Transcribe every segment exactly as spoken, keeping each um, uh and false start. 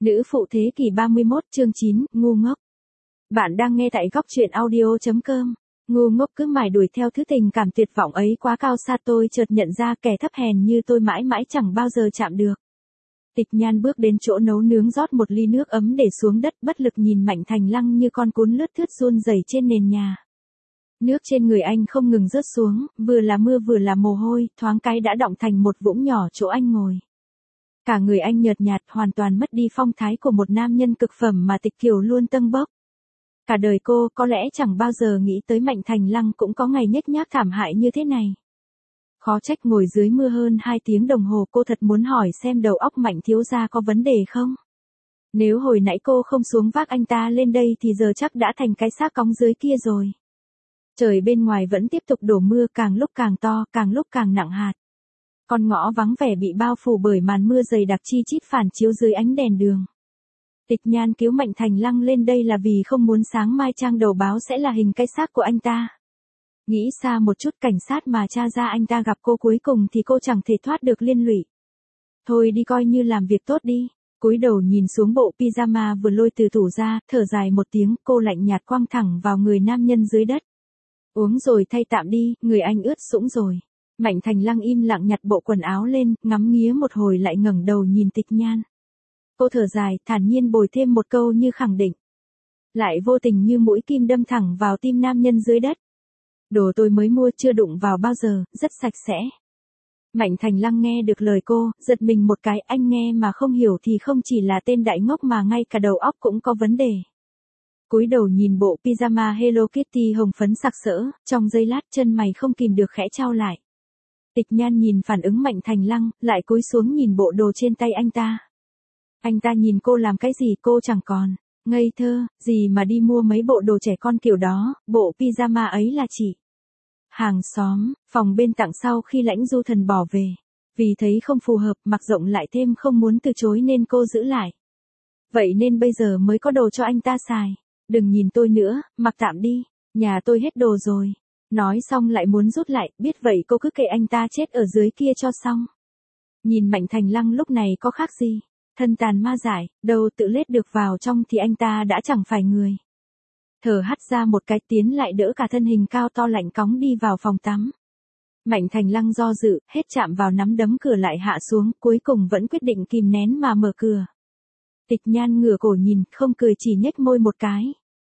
Nữ phụ thế kỷ ba mươi mốt chương chín, ngu ngốc. Bạn đang nghe tại góc truyện audio.com. Ngu ngốc cứ mải đuổi theo thứ tình cảm tuyệt vọng ấy quá cao xa, tôi chợt nhận ra kẻ thấp hèn như tôi mãi mãi chẳng bao giờ chạm được. Tịch Nhan bước đến chỗ nấu nướng, rót một ly nước ấm để xuống đất, bất lực nhìn Mạnh Thành Lăng như con cún lướt thướt run rẩy trên nền nhà. Nước trên người anh không ngừng rớt xuống, vừa là mưa vừa là mồ hôi, thoáng cái đã đọng thành một vũng nhỏ chỗ anh ngồi. Cả người anh nhợt nhạt, hoàn toàn mất đi phong thái của một nam nhân cực phẩm mà Tịch Kiều luôn tâng bốc. Cả đời cô có lẽ chẳng bao giờ nghĩ tới Mạnh Thành Lăng cũng có ngày nhếch nhác thảm hại như thế này. Khó trách ngồi dưới mưa hơn hai tiếng đồng hồ, cô thật muốn hỏi xem đầu óc Mạnh thiếu gia có vấn đề không. Nếu hồi nãy cô không xuống vác anh ta lên đây thì giờ chắc đã thành cái xác cóng dưới kia rồi. Trời bên ngoài vẫn tiếp tục đổ mưa, càng lúc càng to, càng lúc càng nặng hạt. Con ngõ vắng vẻ bị bao phủ bởi màn mưa dày đặc chi chít phản chiếu dưới ánh đèn đường. Tịch Nhan cứu Mạnh Thành Lăng lên đây là vì không muốn sáng mai trang đầu báo sẽ là hình cái xác của anh ta. Nghĩ xa một chút, cảnh sát mà tra ra anh ta gặp cô cuối cùng thì cô chẳng thể thoát được liên lụy. Thôi đi, coi như làm việc tốt đi. Cúi đầu nhìn xuống bộ pyjama vừa lôi từ tủ ra, thở dài một tiếng, cô lạnh nhạt quăng thẳng vào người nam nhân dưới đất. Uống rồi thay tạm đi, người anh ướt sũng rồi. Mạnh Thành Lăng im lặng nhặt bộ quần áo lên, ngắm nghía một hồi lại ngẩng đầu nhìn Tịch Nhan. Cô thở dài, thản nhiên bồi thêm một câu như khẳng định. Lại vô tình như mũi kim đâm thẳng vào tim nam nhân dưới đất. Đồ tôi mới mua, chưa đụng vào bao giờ, rất sạch sẽ. Mạnh Thành Lăng nghe được lời cô, giật mình một cái, anh nghe mà không hiểu thì không chỉ là tên đại ngốc mà ngay cả đầu óc cũng có vấn đề. Cúi đầu nhìn bộ pyjama Hello Kitty hồng phấn sặc sỡ, trong giây lát chân mày không kìm được khẽ chau lại. Tịch Nhan nhìn phản ứng Mạnh Thành Lăng, lại cúi xuống nhìn bộ đồ trên tay anh ta. Anh ta nhìn cô làm cái gì cô chẳng còn. Ngây thơ, gì mà đi mua mấy bộ đồ trẻ con kiểu đó, bộ pyjama ấy là chị hàng xóm, phòng bên tặng sau khi Lãnh Du Thần bỏ về. Vì thấy không phù hợp, mặc rộng lại thêm không muốn từ chối nên cô giữ lại. Vậy nên bây giờ mới có đồ cho anh ta xài. Đừng nhìn tôi nữa, mặc tạm đi, nhà tôi hết đồ rồi. Nói xong lại muốn rút lại, biết vậy cô cứ kệ anh ta chết ở dưới kia cho xong. Nhìn Mạnh Thành Lăng lúc này có khác gì, thân tàn ma dại, đâu tự lết được vào trong thì anh ta đã chẳng phải người. Thở hắt ra một cái, tiến lại đỡ cả thân hình cao to lạnh cóng đi vào phòng tắm. Mạnh Thành Lăng do dự, hết chạm vào nắm đấm cửa lại hạ xuống, cuối cùng vẫn quyết định kìm nén mà mở cửa. Tịch Nhan ngửa cổ nhìn, không cười chỉ nhếch môi một cái.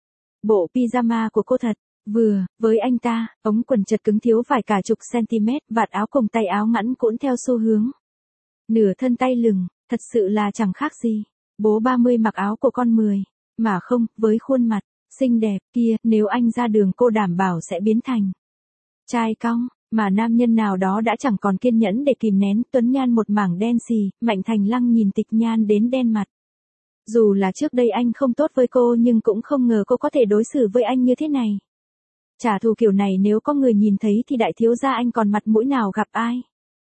Bộ pyjama của cô thật vừa với anh ta, ống quần chật cứng thiếu vài cả chục cm, vạt áo cùng tay áo ngắn cũng theo xu hướng. Nửa thân tay lừng, thật sự là chẳng khác gì. Bố ba mươi mặc áo của con mười, mà không, với khuôn mặt xinh đẹp kia, nếu anh ra đường cô đảm bảo sẽ biến thành trai cong, mà nam nhân nào đó đã chẳng còn kiên nhẫn để kìm nén, tuấn nhan một mảng đen xì. Mạnh Thành Lăng nhìn Tịch Nhan đến đen mặt. Dù là trước đây anh không tốt với cô nhưng cũng không ngờ cô có thể đối xử với anh như thế này. Trả thù kiểu này nếu có người nhìn thấy thì đại thiếu gia anh còn mặt mũi nào gặp ai.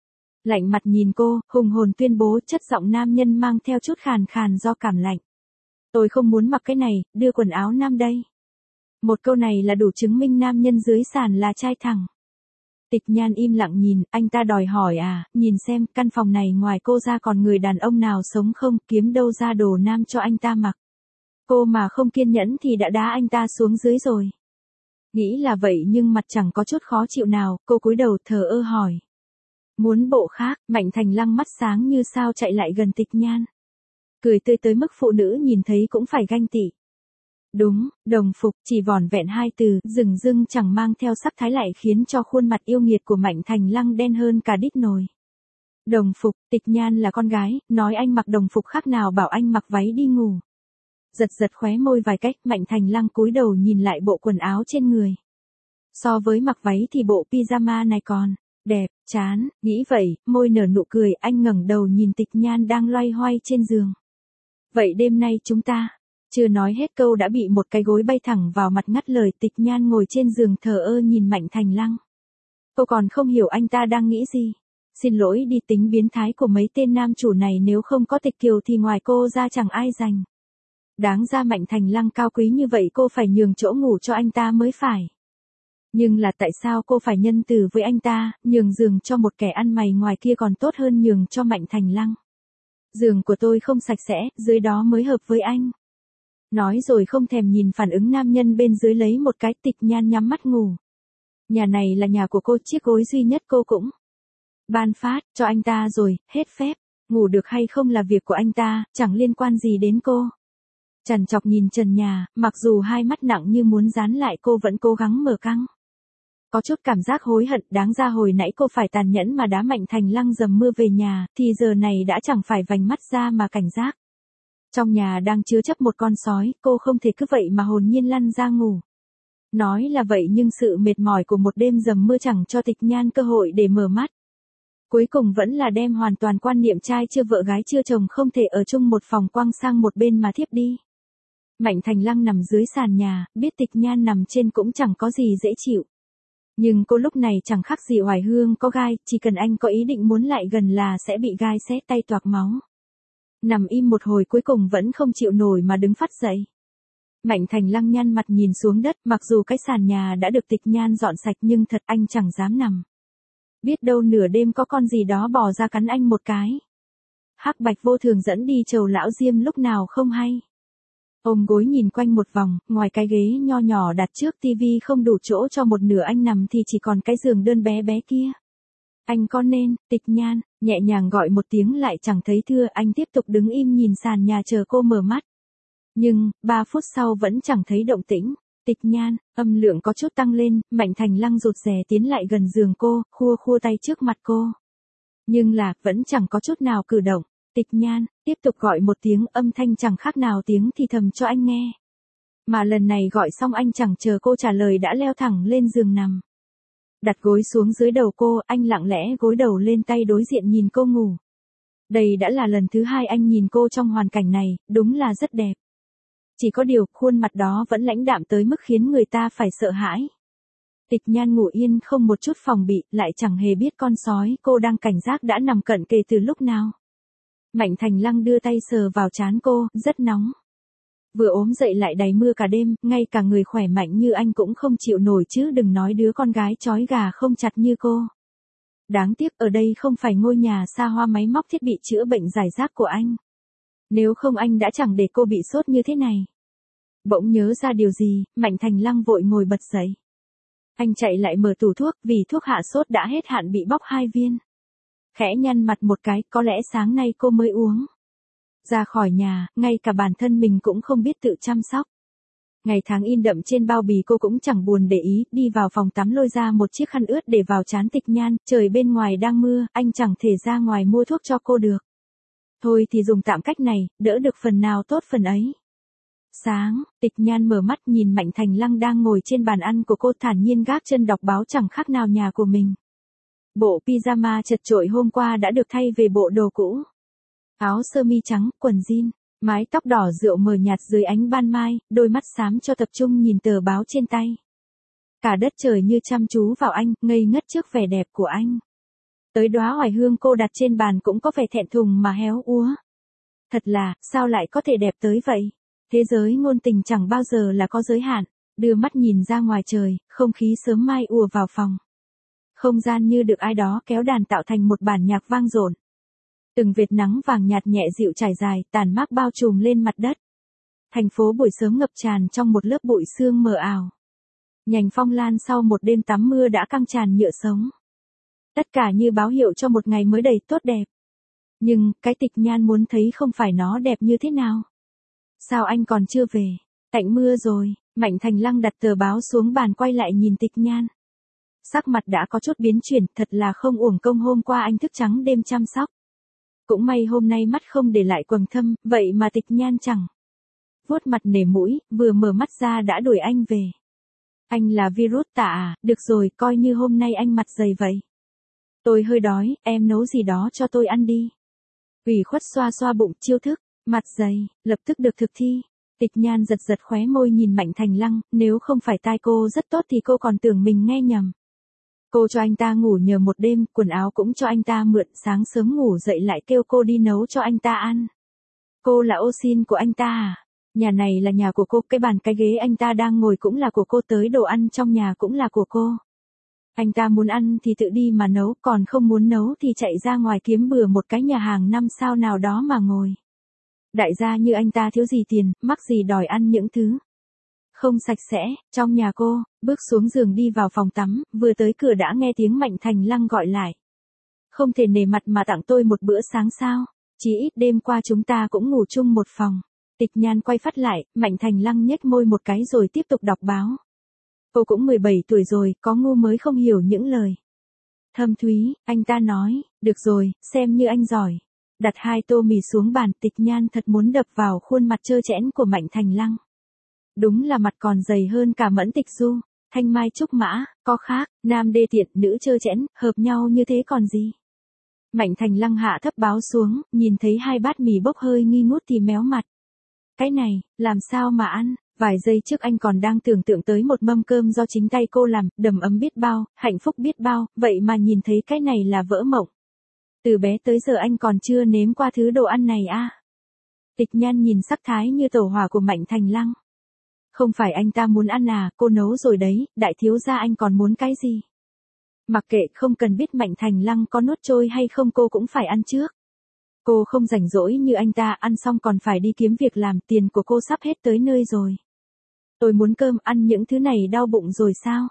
Lạnh mặt nhìn cô, hùng hồn tuyên bố, chất giọng nam nhân mang theo chút khàn khàn do cảm lạnh. Tôi không muốn mặc cái này, đưa quần áo nam đây. Một câu này là đủ chứng minh nam nhân dưới sàn là trai thẳng. Tịch Nhan im lặng nhìn, anh ta đòi hỏi à, nhìn xem, căn phòng này ngoài cô ra còn người đàn ông nào sống không, kiếm đâu ra đồ nam cho anh ta mặc. Cô mà không kiên nhẫn thì đã đá anh ta xuống dưới rồi. Nghĩ là vậy nhưng mặt chẳng có chút khó chịu nào, cô cúi đầu thờ ơ hỏi. Muốn bộ khác, Mạnh Thành Lăng mắt sáng như sao chạy lại gần Tịch Nhan. Cười tươi tới mức phụ nữ nhìn thấy cũng phải ganh tị. Đúng, đồng phục, chỉ vỏn vẹn hai từ, dừng dưng chẳng mang theo sắc thái lại khiến cho khuôn mặt yêu nghiệt của Mạnh Thành Lăng đen hơn cả đít nồi. Đồng phục, Tịch Nhan là con gái, nói anh mặc đồng phục khác nào bảo anh mặc váy đi ngủ. Giật giật khóe môi vài cách, Mạnh Thành Lăng cúi đầu nhìn lại bộ quần áo trên người. So với mặc váy thì bộ pyjama này còn đẹp, chán, nghĩ vậy, môi nở nụ cười, anh ngẩng đầu nhìn Tịch Nhan đang loay hoay trên giường. Vậy đêm nay chúng ta, chưa nói hết câu đã bị một cái gối bay thẳng vào mặt ngắt lời. Tịch Nhan ngồi trên giường thờ ơ nhìn Mạnh Thành Lăng. Cô còn không hiểu anh ta đang nghĩ gì. Xin lỗi đi, tính biến thái của mấy tên nam chủ này nếu không có Tịch Kiều thì ngoài cô ra chẳng ai dành. Đáng ra Mạnh Thành Lăng cao quý như vậy cô phải nhường chỗ ngủ cho anh ta mới phải. Nhưng là tại sao cô phải nhân từ với anh ta, nhường giường cho một kẻ ăn mày ngoài kia còn tốt hơn nhường cho Mạnh Thành Lăng. Giường của tôi không sạch sẽ, dưới đó mới hợp với anh. Nói rồi không thèm nhìn phản ứng nam nhân bên dưới lấy một cái. Tịch Nhan nhắm mắt ngủ. Nhà này là nhà của cô, chiếc gối duy nhất cô cũng ban phát cho anh ta rồi, hết phép. Ngủ được hay không là việc của anh ta, chẳng liên quan gì đến cô. Trằn trọc nhìn trần nhà, mặc dù hai mắt nặng như muốn dán lại cô vẫn cố gắng mở căng. Có chút cảm giác hối hận, đáng ra hồi nãy cô phải tàn nhẫn mà đá Mạnh Thành Lăng dầm mưa về nhà, thì giờ này đã chẳng phải vành mắt ra mà cảnh giác. Trong nhà đang chứa chấp một con sói, cô không thể cứ vậy mà hồn nhiên lăn ra ngủ. Nói là vậy nhưng sự mệt mỏi của một đêm dầm mưa chẳng cho Tịch Nhan cơ hội để mở mắt. Cuối cùng vẫn là đem hoàn toàn quan niệm trai chưa vợ gái chưa chồng không thể ở chung một phòng quăng sang một bên mà thiếp đi. Mạnh Thành Lăng nằm dưới sàn nhà, biết Tịch Nhan nằm trên cũng chẳng có gì dễ chịu. Nhưng cô lúc này chẳng khác gì Hoài Hương có gai, chỉ cần anh có ý định muốn lại gần là sẽ bị gai xé tay toạc máu. Nằm im một hồi cuối cùng vẫn không chịu nổi mà đứng phát dậy. Mạnh Thành Lăng nhăn mặt nhìn xuống đất, mặc dù cái sàn nhà đã được Tịch Nhan dọn sạch nhưng thật anh chẳng dám nằm. Biết đâu nửa đêm có con gì đó bò ra cắn anh một cái. Hắc Bạch vô thường dẫn đi chầu lão Diêm lúc nào không hay. Ôm gối nhìn quanh một vòng, ngoài cái ghế nho nhỏ đặt trước tivi không đủ chỗ cho một nửa anh nằm thì chỉ còn cái giường đơn bé bé kia. Anh có nên, Tịch Nhan, nhẹ nhàng gọi một tiếng lại chẳng thấy thưa, anh tiếp tục đứng im nhìn sàn nhà chờ cô mở mắt. Nhưng, ba phút sau vẫn chẳng thấy động tĩnh. Tịch Nhan, âm lượng có chút tăng lên, Mạnh Thành Lăng rụt rè tiến lại gần giường cô, khua khua tay trước mặt cô. Nhưng là, vẫn chẳng có chút nào cử động. Tịch Nhan, tiếp tục gọi một tiếng, âm thanh chẳng khác nào tiếng thì thầm cho anh nghe. Mà lần này gọi xong anh chẳng chờ cô trả lời đã leo thẳng lên giường nằm. Đặt gối xuống dưới đầu cô, anh lặng lẽ gối đầu lên tay đối diện nhìn cô ngủ. Đây đã là lần thứ hai anh nhìn cô trong hoàn cảnh này, đúng là rất đẹp. Chỉ có điều, khuôn mặt đó vẫn lãnh đạm tới mức khiến người ta phải sợ hãi. Tịch Nhan ngủ yên không một chút phòng bị, lại chẳng hề biết con sói cô đang cảnh giác đã nằm cận kề từ lúc nào. Mạnh Thành Lăng đưa tay sờ vào trán cô, rất nóng. Vừa ốm dậy lại đầy mưa cả đêm, ngay cả người khỏe mạnh như anh cũng không chịu nổi chứ đừng nói đứa con gái trói gà không chặt như cô. Đáng tiếc ở đây không phải ngôi nhà xa hoa máy móc thiết bị chữa bệnh giải rác của anh. Nếu không anh đã chẳng để cô bị sốt như thế này. Bỗng nhớ ra điều gì, Mạnh Thành Lăng vội ngồi bật dậy. Anh chạy lại mở tủ thuốc, vì thuốc hạ sốt đã hết hạn bị bóc hai viên. Khẽ nhăn mặt một cái, có lẽ sáng nay cô mới uống. Ra khỏi nhà, ngay cả bản thân mình cũng không biết tự chăm sóc. Ngày tháng in đậm trên bao bì cô cũng chẳng buồn để ý, đi vào phòng tắm lôi ra một chiếc khăn ướt để vào trán Tịch Nhan, trời bên ngoài đang mưa, anh chẳng thể ra ngoài mua thuốc cho cô được. Thôi thì dùng tạm cách này, đỡ được phần nào tốt phần ấy. Sáng, Tịch Nhan mở mắt nhìn Mạnh Thành Lăng đang ngồi trên bàn ăn của cô thản nhiên gác chân đọc báo chẳng khác nào nhà của mình. Bộ pyjama chật chội hôm qua đã được thay về bộ đồ cũ. Áo sơ mi trắng, quần jean, mái tóc đỏ rượu mờ nhạt dưới ánh ban mai, đôi mắt xám cho tập trung nhìn tờ báo trên tay. Cả đất trời như chăm chú vào anh, ngây ngất trước vẻ đẹp của anh. Tới đóa hoài hương cô đặt trên bàn cũng có vẻ thẹn thùng mà héo úa. Thật là, sao lại có thể đẹp tới vậy? Thế giới ngôn tình chẳng bao giờ là có giới hạn. Đưa mắt nhìn ra ngoài trời, không khí sớm mai ùa vào phòng. Không gian như được ai đó kéo đàn tạo thành một bản nhạc vang dội. Từng vệt nắng vàng nhạt nhẹ dịu trải dài, tàn mát bao trùm lên mặt đất. Thành phố buổi sớm ngập tràn trong một lớp bụi sương mờ ảo. Nhành phong lan sau một đêm tắm mưa đã căng tràn nhựa sống. Tất cả như báo hiệu cho một ngày mới đầy tốt đẹp. Nhưng, cái Tịch Nhan muốn thấy không phải nó đẹp như thế nào. Sao anh còn chưa về? Tạnh mưa rồi. Mạnh Thành Lăng đặt tờ báo xuống bàn quay lại nhìn Tịch Nhan. Sắc mặt đã có chút biến chuyển, thật là không uổng công hôm qua anh thức trắng đêm chăm sóc. Cũng may hôm nay mắt không để lại quầng thâm, vậy mà Tịch Nhan chẳng. Vuốt mặt nể mũi, vừa mở mắt ra đã đuổi anh về. Anh là virus tả à, được rồi, coi như hôm nay anh mặt dày vậy. Tôi hơi đói, em nấu gì đó cho tôi ăn đi. Ủy khuất xoa xoa bụng, chiêu thức, mặt dày, lập tức được thực thi. Tịch Nhan giật giật khóe môi nhìn Mạnh Thành Lăng, nếu không phải tai cô rất tốt thì cô còn tưởng mình nghe nhầm. Cô cho anh ta ngủ nhờ một đêm, quần áo cũng cho anh ta mượn, sáng sớm ngủ dậy lại kêu cô đi nấu cho anh ta ăn. Cô là ô sin của anh ta à? Nhà này là nhà của cô, cái bàn cái ghế anh ta đang ngồi cũng là của cô, tới đồ ăn trong nhà cũng là của cô. Anh ta muốn ăn thì tự đi mà nấu, còn không muốn nấu thì chạy ra ngoài kiếm bừa một cái nhà hàng năm sao nào đó mà ngồi. Đại gia như anh ta thiếu gì tiền, mắc gì đòi ăn những thứ không sạch sẽ. Trong nhà cô, bước xuống giường đi vào phòng tắm, vừa tới cửa đã nghe tiếng Mạnh Thành Lăng gọi lại. Không thể nể mặt mà tặng tôi một bữa sáng sao? Chỉ ít đêm qua chúng ta cũng ngủ chung một phòng. Tịch Nhan quay phát lại, Mạnh Thành Lăng nhếch môi một cái rồi tiếp tục đọc báo. Cô cũng mười bảy tuổi rồi, có ngu mới không hiểu những lời thâm thúy. Anh ta nói, được rồi, xem như anh giỏi. Đặt hai tô mì xuống bàn, Tịch Nhan thật muốn đập vào khuôn mặt trơ trẽn của Mạnh Thành Lăng. Đúng là mặt còn dày hơn cả Mẫn Tịch Du. Thanh mai trúc mã, có khác, nam đê tiện, nữ trơ trẽn, hợp nhau như thế còn gì. Mạnh Thành Lăng hạ thấp báo xuống, nhìn thấy hai bát mì bốc hơi nghi ngút thì méo mặt. Cái này, làm sao mà ăn? Vài giây trước anh còn đang tưởng tượng tới một mâm cơm do chính tay cô làm, đầm ấm biết bao, hạnh phúc biết bao, vậy mà nhìn thấy cái này là vỡ mộng. Từ bé tới giờ anh còn chưa nếm qua thứ đồ ăn này à? Tịch Nhan nhìn sắc thái như tẩu hỏa của Mạnh Thành Lăng. Không phải anh ta muốn ăn à, cô nấu rồi đấy, đại thiếu gia anh còn muốn cái gì? Mặc kệ, không cần biết Mạnh Thành Lăng có nuốt trôi hay không, cô cũng phải ăn trước. Cô không rảnh rỗi như anh ta, ăn xong còn phải đi kiếm việc làm, tiền của cô sắp hết tới nơi rồi. Tôi muốn cơm, ăn những thứ này đau bụng rồi sao?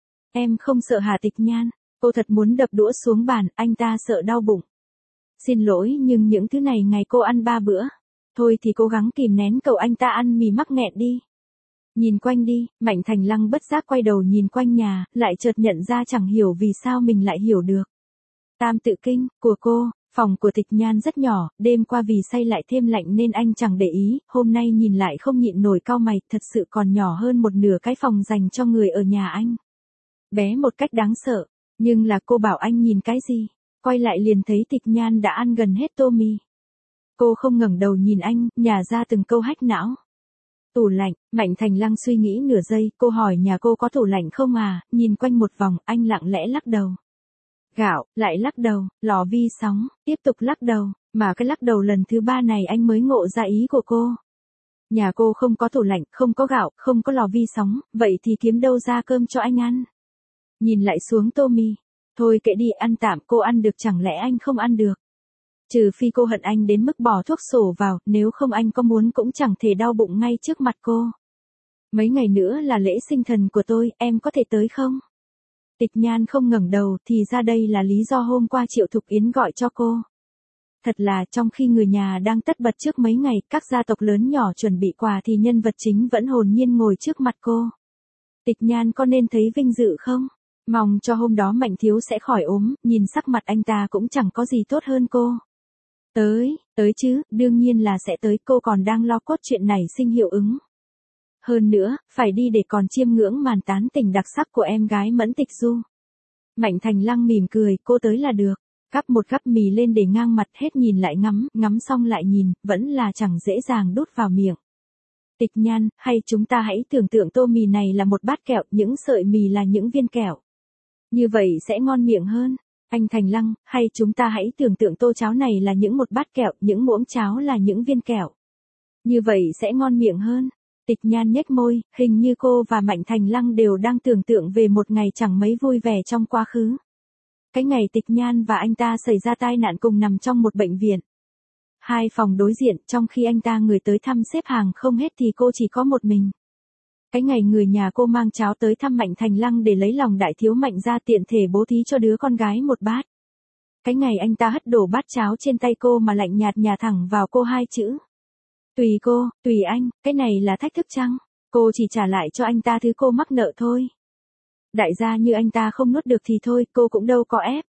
Em không sợ hả Tịch Nhan? Cô thật muốn đập đũa xuống bàn, anh ta sợ đau bụng. Xin lỗi nhưng những thứ này ngày cô ăn ba bữa. Thôi thì cố gắng kìm nén, cậu anh ta ăn mì mắc nghẹn đi. Nhìn quanh đi, Mạnh Thành Lăng bất giác quay đầu nhìn quanh nhà, lại chợt nhận ra chẳng hiểu vì sao mình lại hiểu được. Tam tự kinh, của cô, phòng của Tịch Nhan rất nhỏ, đêm qua vì say lại thêm lạnh nên anh chẳng để ý, hôm nay nhìn lại không nhịn nổi cau mày, thật sự còn nhỏ hơn một nửa cái phòng dành cho người ở nhà anh. Bé một cách đáng sợ, nhưng là cô bảo anh nhìn cái gì, quay lại liền thấy Tịch Nhan đã ăn gần hết tô mì. Cô không ngẩng đầu nhìn anh, nhả ra từng câu hách não. Tủ lạnh, Mạnh Thành Lăng suy nghĩ nửa giây, cô hỏi nhà cô có tủ lạnh không à, nhìn quanh một vòng, anh lặng lẽ lắc đầu. Gạo, lại lắc đầu, lò vi sóng, tiếp tục lắc đầu, mà cái lắc đầu lần thứ ba này anh mới ngộ ra ý của cô. Nhà cô không có tủ lạnh, không có gạo, không có lò vi sóng, vậy thì kiếm đâu ra cơm cho anh ăn. Nhìn lại xuống tô mì, thôi kệ đi, ăn tạm, cô ăn được chẳng lẽ anh không ăn được. Trừ phi cô hận anh đến mức bỏ thuốc sổ vào, nếu không anh có muốn cũng chẳng thể đau bụng ngay trước mặt cô. Mấy ngày nữa là lễ sinh thần của tôi, em có thể tới không? Tịch Nhan không ngẩng đầu, thì ra đây là lý do hôm qua Triệu Thục Yến gọi cho cô. Thật là trong khi người nhà đang tất bật trước mấy ngày, các gia tộc lớn nhỏ chuẩn bị quà thì nhân vật chính vẫn hồn nhiên ngồi trước mặt cô. Tịch Nhan có nên thấy vinh dự không? Mong cho hôm đó Mạnh Thiếu sẽ khỏi ốm, nhìn sắc mặt anh ta cũng chẳng có gì tốt hơn cô. Tới, tới chứ, đương nhiên là sẽ tới, cô còn đang lo cốt chuyện này sinh hiệu ứng. Hơn nữa, phải đi để còn chiêm ngưỡng màn tán tỉnh đặc sắc của em gái Mẫn Tịch Du. Mạnh Thành Lăng mỉm cười, cô tới là được. Gắp một gắp mì lên để ngang mặt, hết nhìn lại ngắm, ngắm xong lại nhìn, vẫn là chẳng dễ dàng đút vào miệng. Tịch Nhan, hay chúng ta hãy tưởng tượng tô mì này là một bát kẹo, những sợi mì là những viên kẹo. Như vậy sẽ ngon miệng hơn. Anh Thành Lăng, hay chúng ta hãy tưởng tượng tô cháo này là những một bát kẹo, những muỗng cháo là những viên kẹo. Như vậy sẽ ngon miệng hơn. Tịch Nhan nhếch môi, hình như cô và Mạnh Thành Lăng đều đang tưởng tượng về một ngày chẳng mấy vui vẻ trong quá khứ. Cái ngày Tịch Nhan và anh ta xảy ra tai nạn cùng nằm trong một bệnh viện. Hai phòng đối diện, trong khi anh ta người tới thăm xếp hàng không hết thì cô chỉ có một mình. Cái ngày người nhà cô mang cháo tới thăm Mạnh Thành Lăng để lấy lòng đại thiếu Mạnh ra tiện thể bố thí cho đứa con gái một bát. Cái ngày anh ta hất đổ bát cháo trên tay cô mà lạnh nhạt nhả thẳng vào cô hai chữ. Tùy cô, tùy anh, cái này là thách thức chăng? Cô chỉ trả lại cho anh ta thứ cô mắc nợ thôi. Đại gia như anh ta không nuốt được thì thôi, cô cũng đâu có ép.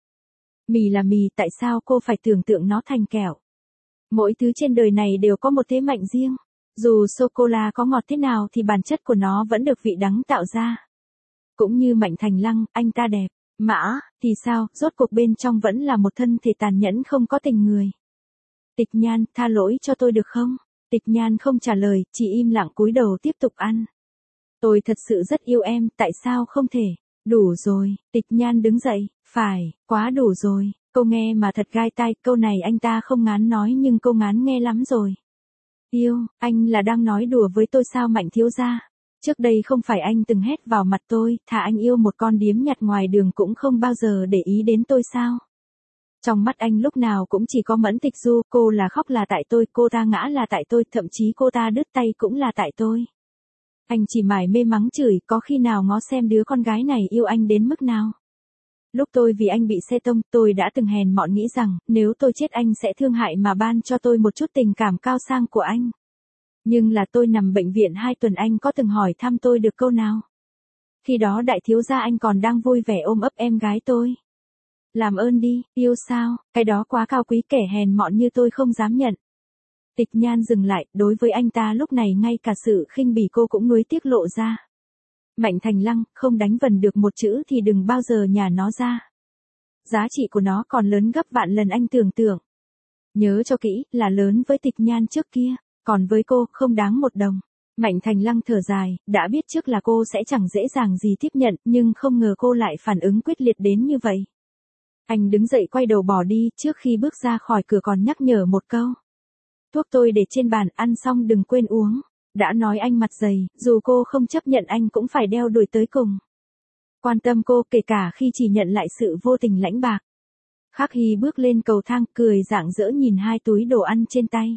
Mì là mì, tại sao cô phải tưởng tượng nó thành kẹo? Mỗi thứ trên đời này đều có một thế mạnh riêng. Dù sô-cô-la có ngọt thế nào thì bản chất của nó vẫn được vị đắng tạo ra. Cũng như Mạnh Thành Lăng, anh ta đẹp. Mã, thì sao, rốt cuộc bên trong vẫn là một thân thể tàn nhẫn không có tình người. Tịch Nhan, tha lỗi cho tôi được không? Tịch Nhan không trả lời, chỉ im lặng cúi đầu tiếp tục ăn. Tôi thật sự rất yêu em, tại sao không thể? Đủ rồi, Tịch Nhan đứng dậy, phải, quá đủ rồi, cô nghe mà thật gai tai, câu này anh ta không ngán nói nhưng cô ngán nghe lắm rồi. Yêu, anh là đang nói đùa với tôi sao Mạnh thiếu gia? Trước đây không phải anh từng hét vào mặt tôi, thà anh yêu một con điếm nhặt ngoài đường cũng không bao giờ để ý đến tôi sao? Trong mắt anh lúc nào cũng chỉ có Mẫn Tịch Du, cô là khóc là tại tôi, cô ta ngã là tại tôi, thậm chí cô ta đứt tay cũng là tại tôi. Anh chỉ mải mê mắng chửi, có khi nào ngó xem đứa con gái này yêu anh đến mức nào. Lúc tôi vì anh bị xe tông, tôi đã từng hèn mọn nghĩ rằng, nếu tôi chết anh sẽ thương hại mà ban cho tôi một chút tình cảm cao sang của anh. Nhưng là tôi nằm bệnh viện hai tuần anh có từng hỏi thăm tôi được câu nào. Khi đó đại thiếu gia anh còn đang vui vẻ ôm ấp em gái tôi. Làm ơn đi, yêu sao, cái đó quá cao quý, kẻ hèn mọn như tôi không dám nhận. Tịch Nhan dừng lại, đối với anh ta lúc này ngay cả sự khinh bỉ cô cũng nuối tiếc lộ ra. Mạnh Thành Lăng, không đánh vần được một chữ thì đừng bao giờ nhả nó ra. Giá trị của nó còn lớn gấp vạn lần anh tưởng tượng. Nhớ cho kỹ, là lớn với Tịch Nhan trước kia, còn với cô, không đáng một đồng. Mạnh Thành Lăng thở dài, đã biết trước là cô sẽ chẳng dễ dàng gì tiếp nhận, nhưng không ngờ cô lại phản ứng quyết liệt đến như vậy. Anh đứng dậy quay đầu bỏ đi, trước khi bước ra khỏi cửa còn nhắc nhở một câu. Thuốc tôi để trên bàn, ăn xong đừng quên uống. Đã nói anh mặt dày, dù cô không chấp nhận anh cũng phải đeo đuổi tới cùng. Quan tâm cô kể cả khi chỉ nhận lại sự vô tình lãnh bạc. Khắc Hy bước lên cầu thang, cười rạng rỡ nhìn hai túi đồ ăn trên tay.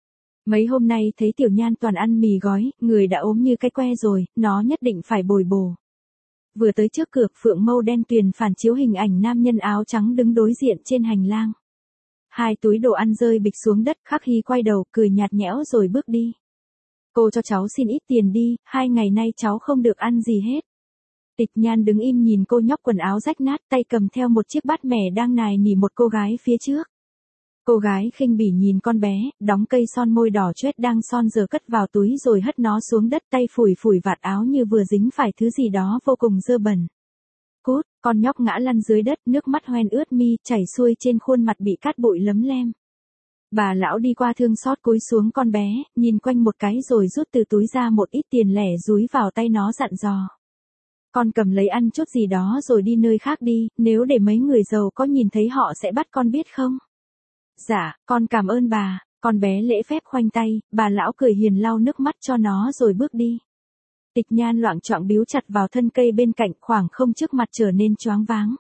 Mấy hôm nay thấy Tiểu Nhan toàn ăn mì gói, người đã ốm như cái que rồi, nó nhất định phải bồi bổ. Vừa tới trước cửa, phượng mâu đen tuyền phản chiếu hình ảnh nam nhân áo trắng đứng đối diện trên hành lang. Hai túi đồ ăn rơi bịch xuống đất, Khắc Hy quay đầu, cười nhạt nhẽo rồi bước đi. Cô cho cháu xin ít tiền đi, hai ngày nay cháu không được ăn gì hết. Tịch Nhan đứng im nhìn cô nhóc quần áo rách nát, tay cầm theo một chiếc bát mẻ đang nài nỉ một cô gái phía trước. Cô gái khinh bỉ nhìn con bé, đóng cây son môi đỏ chét đang son giờ cất vào túi rồi hất nó xuống đất, tay phủi phủi vạt áo như vừa dính phải thứ gì đó vô cùng dơ bẩn. Cút, con nhóc ngã lăn dưới đất, nước mắt hoen ướt mi, chảy xuôi trên khuôn mặt bị cát bụi lấm lem. Bà lão đi qua thương xót cúi xuống con bé, nhìn quanh một cái rồi rút từ túi ra một ít tiền lẻ dúi vào tay nó dặn dò. Con cầm lấy ăn chút gì đó rồi đi nơi khác đi, nếu để mấy người giàu có nhìn thấy họ sẽ bắt con biết không? Dạ, con cảm ơn bà, con bé lễ phép khoanh tay, bà lão cười hiền lau nước mắt cho nó rồi bước đi. Tịch Nhan loạng choạng bíu chặt vào thân cây bên cạnh, khoảng không trước mặt trở nên choáng váng.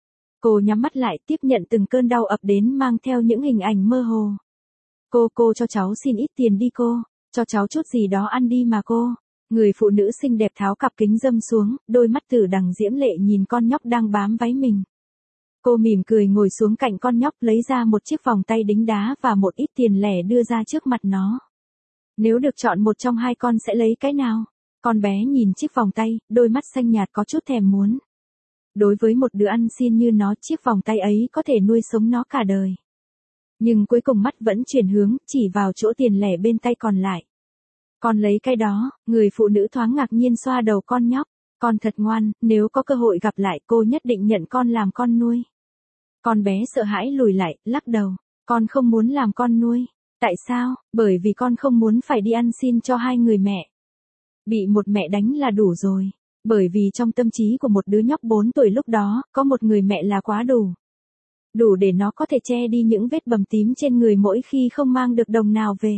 Cô nhắm mắt lại tiếp nhận từng cơn đau ập đến mang theo những hình ảnh mơ hồ. Cô, cô cho cháu xin ít tiền đi cô, cho cháu chút gì đó ăn đi mà cô. Người phụ nữ xinh đẹp tháo cặp kính dâm xuống, đôi mắt tử đằng diễm lệ nhìn con nhóc đang bám váy mình. Cô mỉm cười ngồi xuống cạnh con nhóc lấy ra một chiếc vòng tay đính đá và một ít tiền lẻ đưa ra trước mặt nó. Nếu được chọn một trong hai con sẽ lấy cái nào? Con bé nhìn chiếc vòng tay, đôi mắt xanh nhạt có chút thèm muốn. Đối với một đứa ăn xin như nó, chiếc vòng tay ấy có thể nuôi sống nó cả đời. Nhưng cuối cùng mắt vẫn chuyển hướng, chỉ vào chỗ tiền lẻ bên tay còn lại. Con lấy cái đó, người phụ nữ thoáng ngạc nhiên xoa đầu con nhóc. Con thật ngoan, nếu có cơ hội gặp lại cô nhất định nhận con làm con nuôi. Con bé sợ hãi lùi lại, lắc đầu. Con không muốn làm con nuôi. Tại sao? Bởi vì con không muốn phải đi ăn xin cho hai người mẹ. Bị một mẹ đánh là đủ rồi. Bởi vì trong tâm trí của một đứa nhóc bốn tuổi lúc đó, có một người mẹ là quá đủ. Đủ để nó có thể che đi những vết bầm tím trên người mỗi khi không mang được đồng nào về.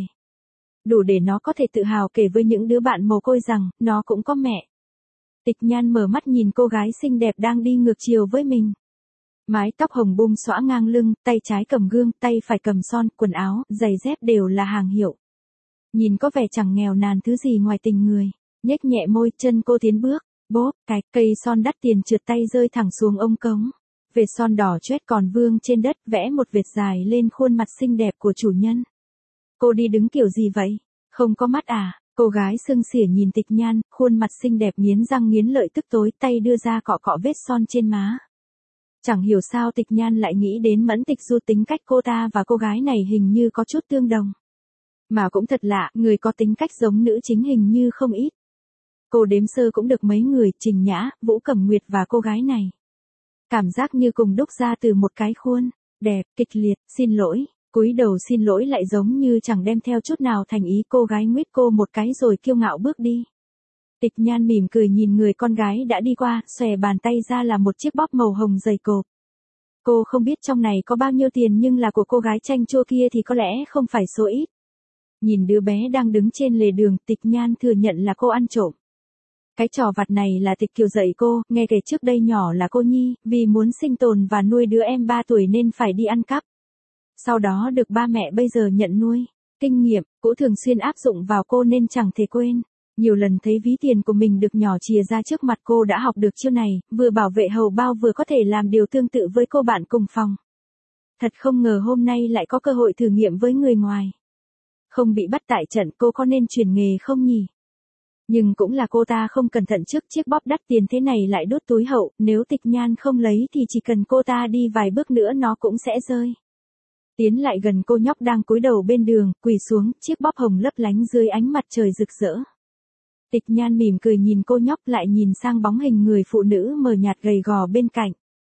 Đủ để nó có thể tự hào kể với những đứa bạn mồ côi rằng, nó cũng có mẹ. Tịch Nhan mở mắt nhìn cô gái xinh đẹp đang đi ngược chiều với mình. Mái tóc hồng bung xõa ngang lưng, tay trái cầm gương, tay phải cầm son, quần áo, giày dép đều là hàng hiệu. Nhìn có vẻ chẳng nghèo nàn thứ gì ngoài tình người. Nhếch nhẹ môi, chân cô tiến bước, bốp, cái cây son đắt tiền trượt tay rơi thẳng xuống ống cống. Vệt son đỏ chét còn vương trên đất, vẽ một vệt dài lên khuôn mặt xinh đẹp của chủ nhân. Cô đi đứng kiểu gì vậy? Không có mắt à? Cô gái sưng xỉa nhìn Tịch Nhan, khuôn mặt xinh đẹp nghiến răng nghiến lợi tức tối, tay đưa ra cọ cọ vết son trên má. Chẳng hiểu sao Tịch Nhan lại nghĩ đến Mẫn Tịch Du, tính cách cô ta và cô gái này hình như có chút tương đồng. Mà cũng thật lạ, người có tính cách giống nữ chính hình như không ít. Cô đếm sơ cũng được mấy người, Trình Nhã, Vũ Cẩm Nguyệt và cô gái này. Cảm giác như cùng đúc ra từ một cái khuôn, đẹp, kịch liệt, xin lỗi, cúi đầu xin lỗi lại giống như chẳng đem theo chút nào thành ý. Cô gái nguyết cô một cái rồi kiêu ngạo bước đi. Tịch Nhan mỉm cười nhìn người con gái đã đi qua, xòe bàn tay ra là một chiếc bóp màu hồng dày cộp. Cô không biết trong này có bao nhiêu tiền nhưng là của cô gái chanh chua kia thì có lẽ không phải số ít. Nhìn đứa bé đang đứng trên lề đường, Tịch Nhan thừa nhận là cô ăn trộm. Cái trò vặt này là Tịch Kiều dạy cô, nghe kể trước đây nhỏ là cô Nhi, vì muốn sinh tồn và nuôi đứa em ba tuổi nên phải đi ăn cắp. Sau đó được ba mẹ bây giờ nhận nuôi. Kinh nghiệm, cũ thường xuyên áp dụng vào cô nên chẳng thể quên. Nhiều lần thấy ví tiền của mình được nhỏ chìa ra trước mặt cô đã học được chiêu này, vừa bảo vệ hầu bao vừa có thể làm điều tương tự với cô bạn cùng phòng. Thật không ngờ hôm nay lại có cơ hội thử nghiệm với người ngoài. Không bị bắt tại trận cô có nên chuyển nghề không nhỉ? Nhưng cũng là cô ta không cẩn thận trước chiếc bóp đắt tiền thế này lại đốt túi hậu, nếu Tịch Nhan không lấy thì chỉ cần cô ta đi vài bước nữa nó cũng sẽ rơi. Tiến lại gần cô nhóc đang cúi đầu bên đường, quỳ xuống, chiếc bóp hồng lấp lánh dưới ánh mặt trời rực rỡ. Tịch Nhan mỉm cười nhìn cô nhóc lại nhìn sang bóng hình người phụ nữ mờ nhạt gầy gò bên cạnh.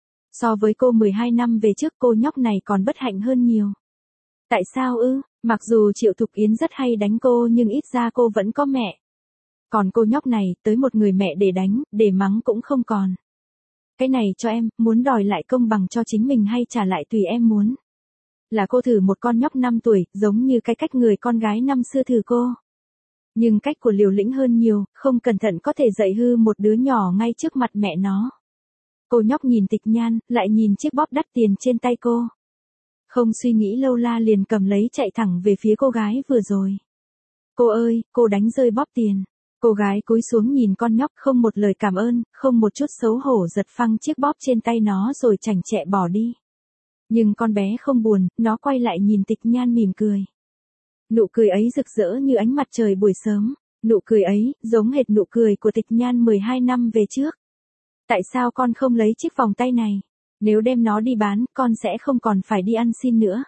So với cô mười hai năm về trước cô nhóc này còn bất hạnh hơn nhiều. Tại sao ư? Mặc dù Triệu Thục Yến rất hay đánh cô nhưng ít ra cô vẫn có mẹ. Còn cô nhóc này, tới một người mẹ để đánh, để mắng cũng không còn. Cái này cho em, muốn đòi lại công bằng cho chính mình hay trả lại tùy em muốn. Là cô thử một con nhóc năm tuổi, giống như cái cách người con gái năm xưa thử cô. Nhưng cách của liều lĩnh hơn nhiều, không cẩn thận có thể dạy hư một đứa nhỏ ngay trước mặt mẹ nó. Cô nhóc nhìn Tịch Nhan, lại nhìn chiếc bóp đắt tiền trên tay cô. Không suy nghĩ lâu la liền cầm lấy chạy thẳng về phía cô gái vừa rồi. Cô ơi, cô đánh rơi bóp tiền. Cô gái cúi xuống nhìn con nhóc không một lời cảm ơn, không một chút xấu hổ giật phăng chiếc bóp trên tay nó rồi chảnh chẹ bỏ đi. Nhưng con bé không buồn, nó quay lại nhìn Tịch Nhan mỉm cười. Nụ cười ấy rực rỡ như ánh mặt trời buổi sớm, nụ cười ấy giống hệt nụ cười của Tịch Nhan mười hai năm về trước. Tại sao con không lấy chiếc vòng tay này? Nếu đem nó đi bán, con sẽ không còn phải đi ăn xin nữa.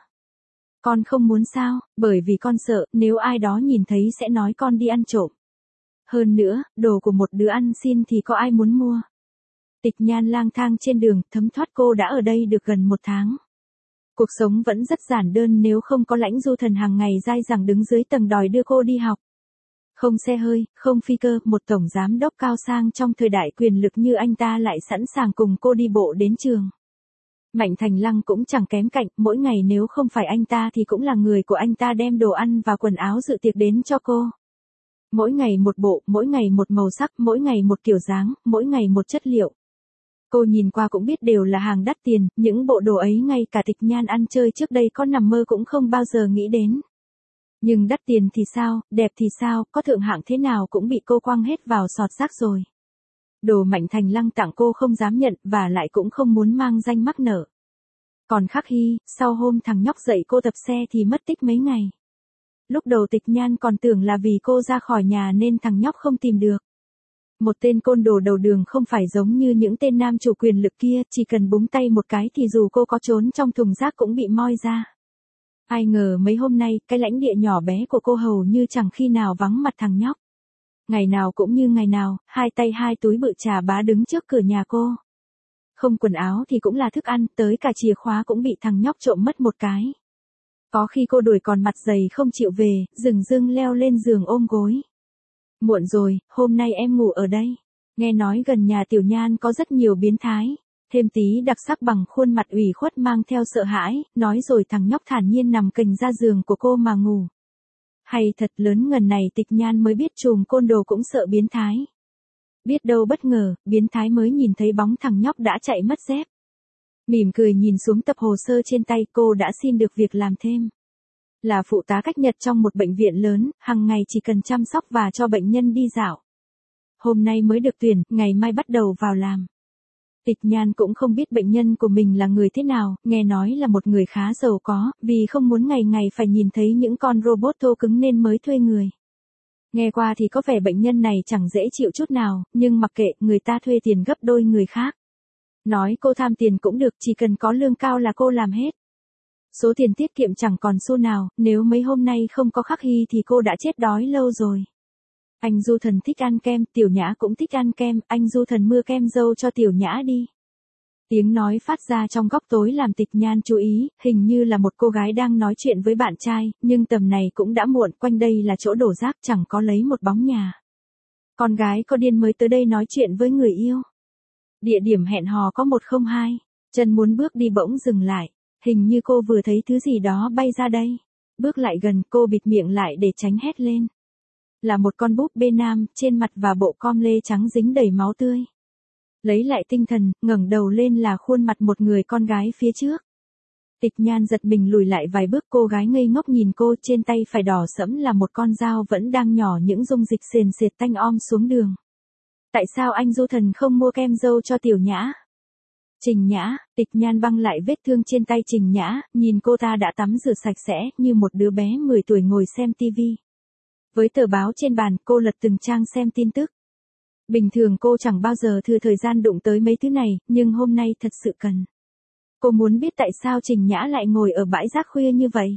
Con không muốn sao, bởi vì con sợ, nếu ai đó nhìn thấy sẽ nói con đi ăn trộm. Hơn nữa, đồ của một đứa ăn xin thì có ai muốn mua. Tịch Nhan lang thang trên đường, thấm thoát cô đã ở đây được gần một tháng. Cuộc sống vẫn rất giản đơn nếu không có Lãnh Du Thần hàng ngày dai dẳng đứng dưới tầng đòi đưa cô đi học. Không xe hơi, không phi cơ, một tổng giám đốc cao sang trong thời đại quyền lực như anh ta lại sẵn sàng cùng cô đi bộ đến trường. Mạnh Thành Lăng cũng chẳng kém cạnh, mỗi ngày nếu không phải anh ta thì cũng là người của anh ta đem đồ ăn và quần áo dự tiệc đến cho cô. Mỗi ngày một bộ, mỗi ngày một màu sắc, mỗi ngày một kiểu dáng, mỗi ngày một chất liệu. Cô nhìn qua cũng biết đều là hàng đắt tiền, những bộ đồ ấy ngay cả Tịch Nhan ăn chơi trước đây có nằm mơ cũng không bao giờ nghĩ đến. Nhưng đắt tiền thì sao, đẹp thì sao, có thượng hạng thế nào cũng bị cô quăng hết vào sọt rác rồi. Đồ Mạnh Thành Lăng tặng cô không dám nhận và lại cũng không muốn mang danh mắc nợ. Còn Khắc Hy, sau hôm thằng nhóc dạy cô tập xe thì mất tích mấy ngày. Lúc đầu Tịch Nhan còn tưởng là vì cô ra khỏi nhà nên thằng nhóc không tìm được. Một tên côn đồ đầu đường không phải giống như những tên nam chủ quyền lực kia, chỉ cần búng tay một cái thì dù cô có trốn trong thùng rác cũng bị moi ra. Ai ngờ mấy hôm nay, cái lãnh địa nhỏ bé của cô hầu như chẳng khi nào vắng mặt thằng nhóc. Ngày nào cũng như ngày nào, hai tay hai túi bự trà bá đứng trước cửa nhà cô. Không quần áo thì cũng là thức ăn, tới cả chìa khóa cũng bị thằng nhóc trộm mất một cái. Có khi cô đuổi còn mặt dày không chịu về, dừng dưng leo lên giường ôm gối. Muộn rồi, hôm nay em ngủ ở đây. Nghe nói gần nhà Tiểu Nhan có rất nhiều biến thái. Thêm tí đặc sắc bằng khuôn mặt ủy khuất mang theo sợ hãi, nói rồi thằng nhóc thản nhiên nằm kềnh ra giường của cô mà ngủ. Hay thật lớn ngần này Tịch Nhan mới biết trùm côn đồ cũng sợ biến thái. Biết đâu bất ngờ, biến thái mới nhìn thấy bóng thằng nhóc đã chạy mất dép. Mỉm cười nhìn xuống tập hồ sơ trên tay cô đã xin được việc làm thêm. Là phụ tá cách nhật trong một bệnh viện lớn, hàng ngày chỉ cần chăm sóc và cho bệnh nhân đi dạo. Hôm nay mới được tuyển, ngày mai bắt đầu vào làm. Tịch Nhan cũng không biết bệnh nhân của mình là người thế nào, nghe nói là một người khá giàu có, vì không muốn ngày ngày phải nhìn thấy những con robot thô cứng nên mới thuê người. Nghe qua thì có vẻ bệnh nhân này chẳng dễ chịu chút nào, nhưng mặc kệ, người ta thuê tiền gấp đôi người khác. Nói cô tham tiền cũng được, chỉ cần có lương cao là cô làm hết. Số tiền tiết kiệm chẳng còn xu nào, nếu mấy hôm nay không có Khắc Hy thì cô đã chết đói lâu rồi. Anh Du Thần thích ăn kem, Tiểu Nhã cũng thích ăn kem, anh Du Thần mưa kem dâu cho Tiểu Nhã đi. Tiếng nói phát ra trong góc tối làm Tịch Nhan chú ý, hình như là một cô gái đang nói chuyện với bạn trai, nhưng tầm này cũng đã muộn, quanh đây là chỗ đổ rác chẳng có lấy một bóng nhà. Con gái có điên mới tới đây nói chuyện với người yêu. Địa điểm hẹn hò có một không hai, chân muốn bước đi bỗng dừng lại, hình như cô vừa thấy thứ gì đó bay ra đây. Bước lại gần cô bịt miệng lại để tránh hét lên. Là một con búp bê nam, trên mặt và bộ com lê trắng dính đầy máu tươi. Lấy lại tinh thần, ngẩng đầu lên là khuôn mặt một người con gái phía trước. Tịch Nhan giật mình lùi lại vài bước, cô gái ngây ngốc nhìn cô, trên tay phải đỏ sẫm là một con dao vẫn đang nhỏ những dung dịch sền sệt tanh om xuống đường. Tại sao anh Du Thần không mua kem dâu cho Tiểu Nhã? Trình Nhã, Tịch Nhan băng lại vết thương trên tay Trình Nhã, nhìn cô ta đã tắm rửa sạch sẽ, như một đứa bé mười tuổi ngồi xem tivi. Với tờ báo trên bàn, cô lật từng trang xem tin tức. Bình thường cô chẳng bao giờ thừa thời gian đụng tới mấy thứ này, nhưng hôm nay thật sự cần. Cô muốn biết tại sao Trình Nhã lại ngồi ở bãi rác khuya như vậy.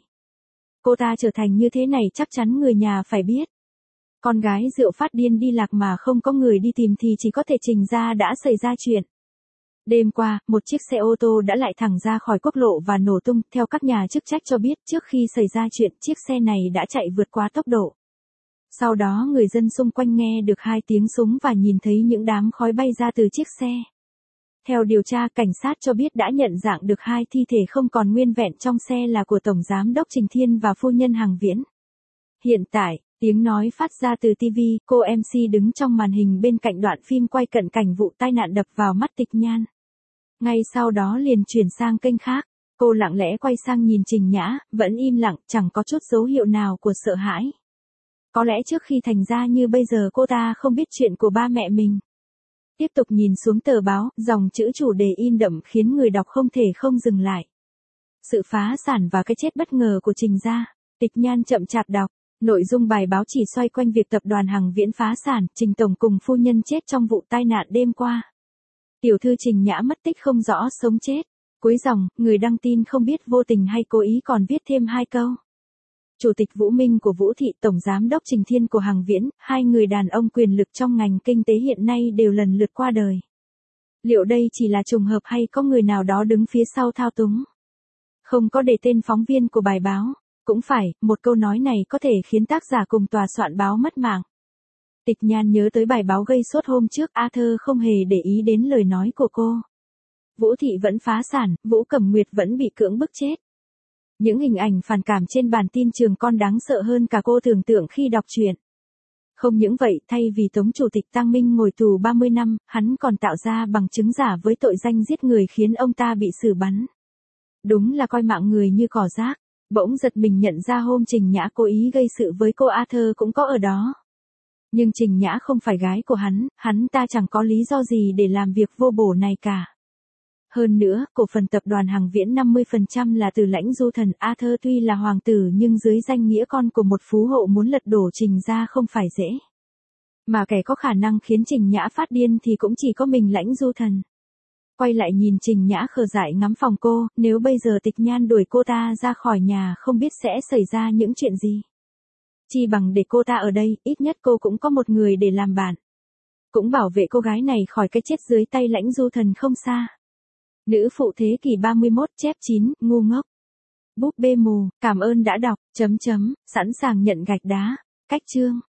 Cô ta trở thành như thế này chắc chắn người nhà phải biết. Con gái rượu phát điên đi lạc mà không có người đi tìm thì chỉ có thể Trình ra đã xảy ra chuyện. Đêm qua, một chiếc xe ô tô đã lại thẳng ra khỏi quốc lộ và nổ tung, theo các nhà chức trách cho biết trước khi xảy ra chuyện chiếc xe này đã chạy vượt quá tốc độ. Sau đó người dân xung quanh nghe được hai tiếng súng và nhìn thấy những đám khói bay ra từ chiếc xe. Theo điều tra, cảnh sát cho biết đã nhận dạng được hai thi thể không còn nguyên vẹn trong xe là của Tổng Giám đốc Trình Thiên và phu nhân Hằng Viễn. Hiện tại, tiếng nói phát ra từ ti vi, cô em xê đứng trong màn hình bên cạnh đoạn phim quay cận cảnh vụ tai nạn đập vào mắt Tịch Nhan. Ngay sau đó liền chuyển sang kênh khác, cô lặng lẽ quay sang nhìn Trình Nhã, vẫn im lặng, chẳng có chút dấu hiệu nào của sợ hãi. Có lẽ trước khi thành ra như bây giờ cô ta không biết chuyện của ba mẹ mình. Tiếp tục nhìn xuống tờ báo, dòng chữ chủ đề in đậm khiến người đọc không thể không dừng lại. Sự phá sản và cái chết bất ngờ của Trình gia. Tịch Nhan chậm chạp đọc. Nội dung bài báo chỉ xoay quanh việc tập đoàn Hằng Viễn phá sản, Trình tổng cùng phu nhân chết trong vụ tai nạn đêm qua. Tiểu thư Trình Nhã mất tích không rõ sống chết. Cuối dòng, người đăng tin không biết vô tình hay cố ý còn viết thêm hai câu. Chủ tịch Vũ Minh của Vũ Thị, Tổng Giám đốc Trình Thiên của Hằng Viễn, hai người đàn ông quyền lực trong ngành kinh tế hiện nay đều lần lượt qua đời. Liệu đây chỉ là trùng hợp hay có người nào đó đứng phía sau thao túng? Không có để tên phóng viên của bài báo. Cũng phải, một câu nói này có thể khiến tác giả cùng tòa soạn báo mất mạng. Tịch Nhan nhớ tới bài báo gây sốt hôm trước, Arthur không hề để ý đến lời nói của cô. Vũ Thị vẫn phá sản, Vũ Cẩm Nguyệt vẫn bị cưỡng bức chết. Những hình ảnh phản cảm trên bản tin trường con đáng sợ hơn cả cô tưởng tượng khi đọc truyện. Không những vậy, thay vì Tống Chủ tịch Tăng Minh ngồi tù ba mươi năm, hắn còn tạo ra bằng chứng giả với tội danh giết người khiến ông ta bị xử bắn. Đúng là coi mạng người như cỏ rác. Bỗng giật mình nhận ra hôm Trình Nhã cố ý gây sự với cô Arthur cũng có ở đó. Nhưng Trình Nhã không phải gái của hắn, hắn ta chẳng có lý do gì để làm việc vô bổ này cả. Hơn nữa, cổ phần tập đoàn Hằng Viễn năm mươi phần trăm là từ Lãnh Du Thần. Arthur tuy là hoàng tử nhưng dưới danh nghĩa con của một phú hộ muốn lật đổ Trình ra không phải dễ. Mà kẻ có khả năng khiến Trình Nhã phát điên thì cũng chỉ có mình Lãnh Du Thần. Quay lại nhìn Trình Nhã khờ dại ngắm phòng cô, nếu bây giờ Tịch Nhan đuổi cô ta ra khỏi nhà không biết sẽ xảy ra những chuyện gì. Chi bằng để cô ta ở đây, ít nhất cô cũng có một người để làm bạn. Cũng bảo vệ cô gái này khỏi cái chết dưới tay Lãnh Du Thần không xa. Nữ phụ thế kỷ ba mươi mốt chép chín, ngu ngốc. Búp bê mù, cảm ơn đã đọc, chấm chấm, sẵn sàng nhận gạch đá. Cách chương.